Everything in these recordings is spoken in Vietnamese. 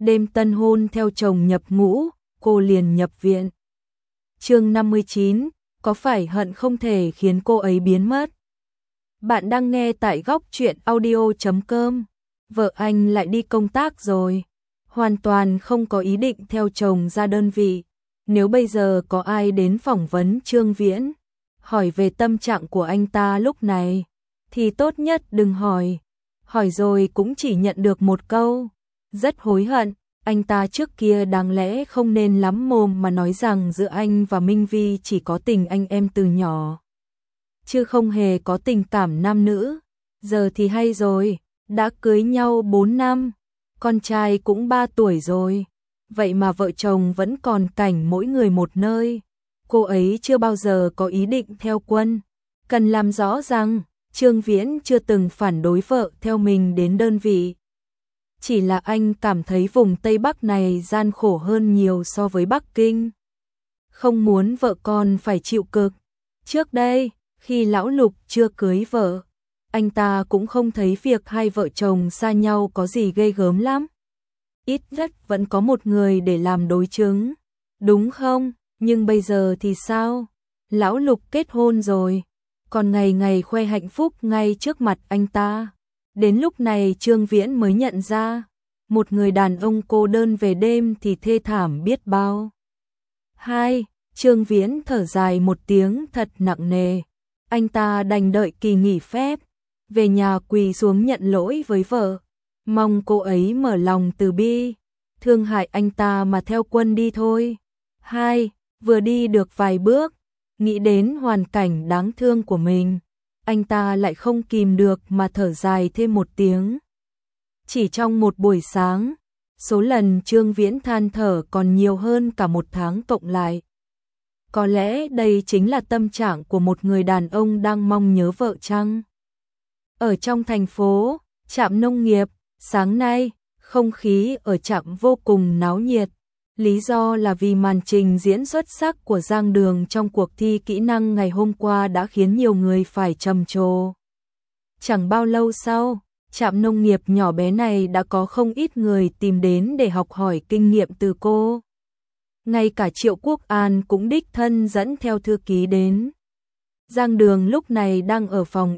đêm tân hôn theo chồng nhập ngũ, cô liền nhập viện. Chương 59, có phải hận không thể khiến cô ấy biến mất? Bạn đang nghe tại góc truyện audio.com. Vợ anh lại đi công tác rồi, hoàn toàn không có ý định theo chồng ra đơn vị. Nếu bây giờ có ai đến phỏng vấn Trương Viễn, hỏi về tâm trạng của anh ta lúc này, thì tốt nhất đừng hỏi. Hỏi rồi cũng chỉ nhận được một câu, rất hối hận. Anh ta trước kia đáng lẽ không nên lắm mồm mà nói rằng giữa anh và Minh Vi chỉ có tình anh em từ nhỏ, chứ không hề có tình cảm nam nữ. Giờ thì hay rồi, đã cưới nhau 4 năm, con trai cũng 3 tuổi rồi. Vậy mà vợ chồng vẫn còn cảnh mỗi người một nơi. Cô ấy chưa bao giờ có ý định theo quân. Cần làm rõ rằng Trương Viễn chưa từng phản đối vợ theo mình đến đơn vị. Chỉ là anh cảm thấy vùng Tây Bắc này gian khổ hơn nhiều so với Bắc Kinh. Không muốn vợ con phải chịu cực. Trước đây, khi Lão Lục chưa cưới vợ, anh ta cũng không thấy việc hai vợ chồng xa nhau có gì ghê gớm lắm. Ít nhất vẫn có một người để làm đối chứng, đúng không? Nhưng bây giờ thì sao? Lão Lục kết hôn rồi, còn ngày ngày khoe hạnh phúc ngay trước mặt anh ta. Đến lúc này Trương Viễn mới nhận ra, một người đàn ông cô đơn về đêm thì thê thảm biết bao. Trương Viễn thở dài một tiếng thật nặng nề. Anh ta đành đợi kỳ nghỉ phép, về nhà quỳ xuống nhận lỗi với vợ, mong cô ấy mở lòng từ bi, thương hại anh ta mà theo quân đi thôi. Vừa đi được vài bước, nghĩ đến hoàn cảnh đáng thương của mình, anh ta lại không kìm được mà thở dài thêm một tiếng. Chỉ trong một buổi sáng, số lần Trương Viễn than thở còn nhiều hơn cả một tháng cộng lại. Có lẽ đây chính là tâm trạng của một người đàn ông đang mong nhớ vợ chăng? Ở trong thành phố, trạm nông nghiệp, sáng nay, không khí ở trạm vô cùng náo nhiệt. Lý do là vì màn trình diễn xuất sắc của Giang Đường trong cuộc thi kỹ năng ngày hôm qua đã khiến nhiều người phải trầm trồ. Chẳng bao lâu sau, trạm nông nghiệp nhỏ bé này đã có không ít người tìm đến để học hỏi kinh nghiệm từ cô. Ngay cả Triệu Quốc An cũng đích thân dẫn theo thư ký đến. Giang Đường lúc này đang ở phòng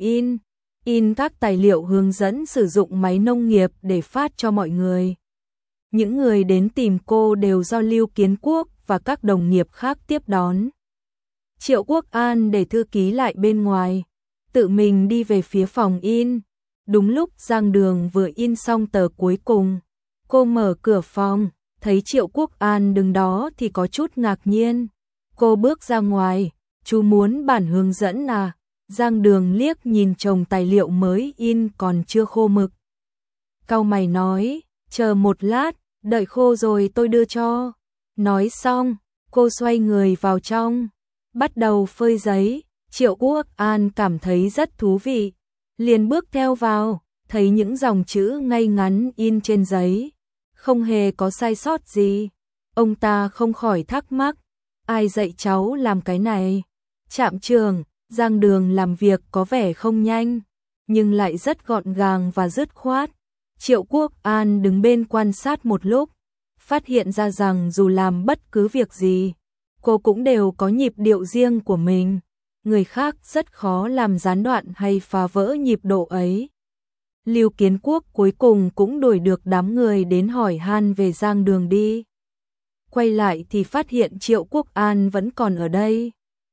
in các tài liệu hướng dẫn sử dụng máy nông nghiệp để phát cho mọi người. Những người đến tìm cô đều do Lưu Kiến Quốc và các đồng nghiệp khác tiếp đón. Triệu Quốc An để thư ký lại bên ngoài, tự mình đi về phía phòng in. Đúng lúc Giang Đường vừa in xong tờ cuối cùng, cô mở cửa phòng, thấy Triệu Quốc An đứng đó thì có chút ngạc nhiên. Cô bước ra ngoài, "Chú muốn bản hướng dẫn à?" Giang Đường liếc nhìn chồng tài liệu mới in còn chưa khô mực, cau mày nói, "Chờ một lát, đợi khô rồi tôi đưa cho." Nói xong, cô xoay người vào trong, bắt đầu phơi giấy. Triệu Quốc An cảm thấy rất thú vị, liền bước theo vào, thấy những dòng chữ ngay ngắn in trên giấy, không hề có sai sót gì. Ông ta không khỏi thắc mắc, ai dạy cháu làm cái này? Trạm trưởng, Giang Đường làm việc có vẻ không nhanh, nhưng lại rất gọn gàng và dứt khoát. Triệu Quốc An đứng bên quan sát một lúc, phát hiện ra rằng dù làm bất cứ việc gì, cô cũng đều có nhịp điệu riêng của mình. Người khác rất khó làm gián đoạn hay phá vỡ nhịp độ ấy. Lưu Kiến Quốc cuối cùng cũng đuổi được đám người đến hỏi han về Giang Đường đi. Quay lại thì phát hiện Triệu Quốc An vẫn còn ở đây.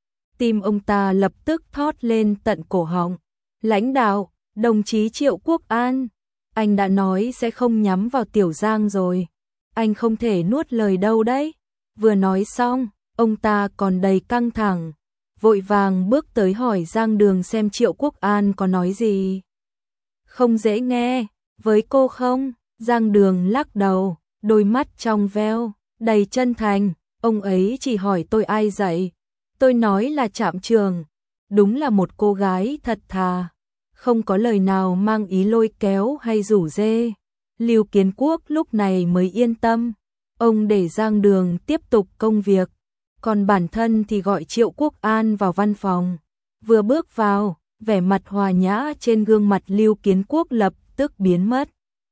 Tim ông ta lập tức thót lên tận cổ họng. "Lãnh đạo, đồng chí Triệu Quốc An, anh đã nói sẽ không nhắm vào Tiểu Giang rồi. Anh không thể nuốt lời đâu đấy." Vừa nói xong, ông ta còn đầy căng thẳng, vội vàng bước tới hỏi Giang Đường xem Triệu Quốc An có nói gì không dễ nghe với cô không. Giang Đường lắc đầu, đôi mắt trong veo, đầy chân thành. "Ông ấy chỉ hỏi tôi ai dạy. Tôi nói là trạm trưởng." Đúng là một cô gái thật thà, không có lời nào mang ý lôi kéo hay rủ rê. Lưu Kiến Quốc lúc này mới yên tâm. Ông để Giang Đường tiếp tục công việc, còn bản thân thì gọi Triệu Quốc An vào văn phòng. Vừa bước vào, vẻ mặt hòa nhã trên gương mặt Lưu Kiến Quốc lập tức biến mất.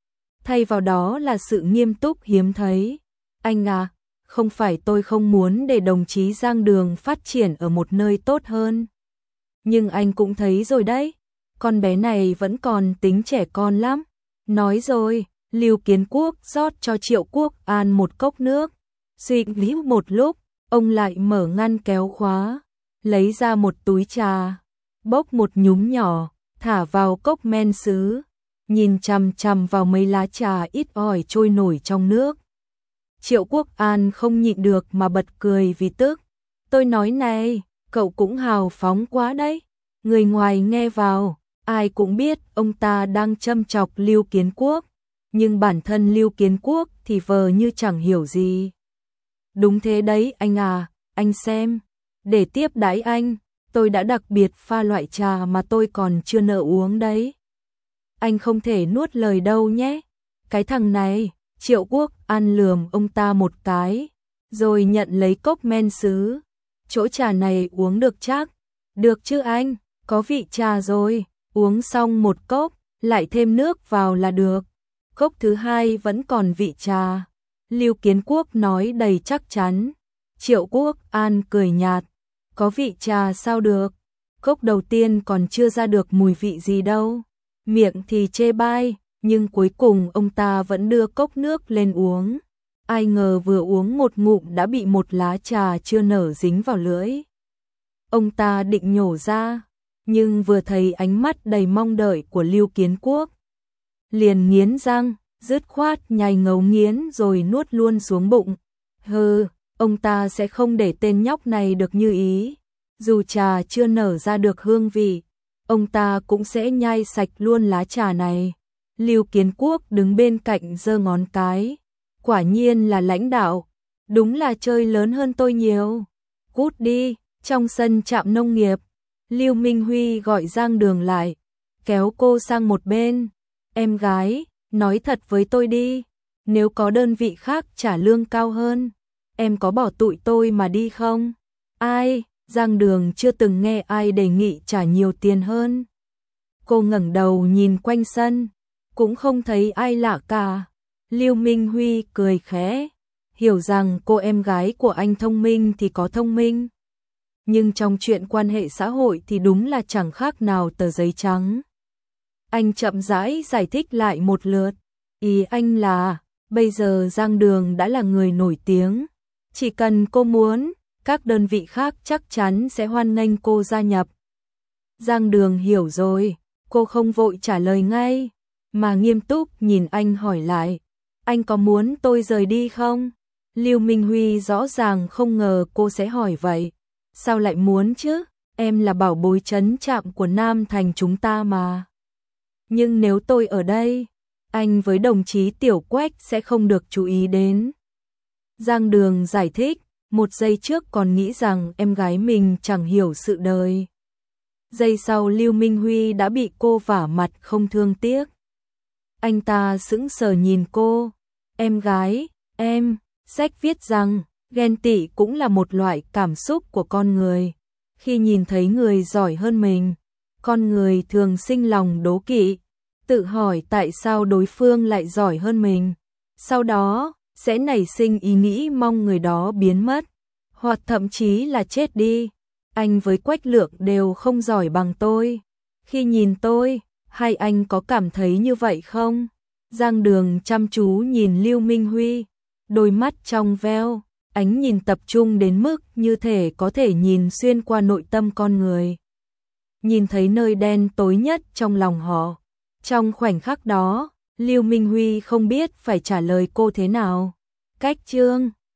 thay vào đó là sự nghiêm túc hiếm thấy. Anh à, không phải tôi không muốn để đồng chí Giang Đường phát triển ở một nơi tốt hơn. Nhưng anh cũng thấy rồi đấy, con bé này vẫn còn tính trẻ con lắm. Nói rồi, Lưu Kiến Quốc rót cho Triệu Quốc An một cốc nước. Suy nghĩ một lúc, ông lại mở ngăn kéo khóa, lấy ra một túi trà, bốc một nhúm nhỏ, thả vào cốc men sứ, nhìn chằm chằm vào mấy lá trà ít ỏi trôi nổi trong nước. Triệu Quốc An không nhịn được mà bật cười vì tức. Tôi nói này, cậu cũng hào phóng quá đấy. Người ngoài nghe vào, ai cũng biết ông ta đang châm chọc Lưu Kiến Quốc. Nhưng bản thân Lưu Kiến Quốc thì vờ như chẳng hiểu gì. Đúng thế đấy anh à, anh xem. Để tiếp đãi anh, tôi đã đặc biệt pha loại trà mà tôi còn chưa nỡ uống đấy. Anh không thể nuốt lời đâu nhé. Cái thằng này, Triệu Quốc An lườm ông ta một cái, rồi nhận lấy cốc men sứ. Chỗ trà này uống được chắc? Được chứ anh, có vị trà rồi, uống xong một cốc, lại thêm nước vào là được. Cốc thứ hai vẫn còn vị trà. Lưu Kiến Quốc nói đầy chắc chắn. Triệu Quốc An cười nhạt. Có vị trà sao được? Cốc đầu tiên còn chưa ra được mùi vị gì đâu. Miệng thì chê bai, nhưng cuối cùng ông ta vẫn đưa cốc nước lên uống. Ai ngờ vừa uống một ngụm đã bị một lá trà chưa nở dính vào lưỡi. Ông ta định nhổ ra, nhưng vừa thấy ánh mắt đầy mong đợi của Lưu Kiến Quốc, liền nghiến răng, dứt khoát nhai ngấu nghiến rồi nuốt luôn xuống bụng. Hừ, ông ta sẽ không để tên nhóc này được như ý. Dù trà chưa nở ra được hương vị, ông ta cũng sẽ nhai sạch luôn lá trà này. Lưu Kiến Quốc đứng bên cạnh giơ ngón cái. Quả nhiên là lãnh đạo, đúng là chơi lớn hơn tôi nhiều. Cút đi. Trong sân trạm nông nghiệp, Lưu Minh Huy gọi Giang Đường lại, kéo cô sang một bên. Em gái, nói thật với tôi đi, nếu có đơn vị khác trả lương cao hơn, em có bỏ tụi tôi mà đi không? Ai? Giang Đường chưa từng nghe ai đề nghị trả nhiều tiền hơn. Cô ngẩng đầu nhìn quanh sân, cũng không thấy ai lạ cả. Lưu Minh Huy cười khẽ, hiểu rằng cô em gái của anh thông minh thì có thông minh. Nhưng trong chuyện quan hệ xã hội thì đúng là chẳng khác nào tờ giấy trắng. Anh chậm rãi giải thích lại một lượt. Ý anh là, bây giờ Giang Đường đã là người nổi tiếng. Chỉ cần cô muốn, các đơn vị khác chắc chắn sẽ hoan nghênh cô gia nhập. Giang Đường hiểu rồi, cô không vội trả lời ngay, mà nghiêm túc nhìn anh hỏi lại. Anh có muốn tôi rời đi không? Lưu Minh Huy rõ ràng không ngờ cô sẽ hỏi vậy. Sao lại muốn chứ? Em là bảo bối trấn trạm của Nam Thành chúng ta mà. Nhưng nếu tôi ở đây, anh với đồng chí Tiểu Quách sẽ không được chú ý đến. Giang Đường giải thích, một giây trước còn nghĩ rằng em gái mình chẳng hiểu sự đời. Giây sau Lưu Minh Huy đã bị cô vả mặt không thương tiếc. Anh ta sững sờ nhìn cô. Em gái, em, sách viết rằng ghen tị cũng là một loại cảm xúc của con người. Khi nhìn thấy người giỏi hơn mình, con người thường sinh lòng đố kỵ, tự hỏi tại sao đối phương lại giỏi hơn mình. Sau đó, sẽ nảy sinh ý nghĩ mong người đó biến mất, hoặc thậm chí là chết đi. Anh với Quách Lượng đều không giỏi bằng tôi. Khi nhìn tôi, hai anh có cảm thấy như vậy không? Giang Đường chăm chú nhìn Lưu Minh Huy, đôi mắt trong veo, ánh nhìn tập trung đến mức như thể có thể nhìn xuyên qua nội tâm con người. Nhìn thấy nơi đen tối nhất trong lòng họ. Trong khoảnh khắc đó, Lưu Minh Huy không biết phải trả lời cô thế nào. Cách chương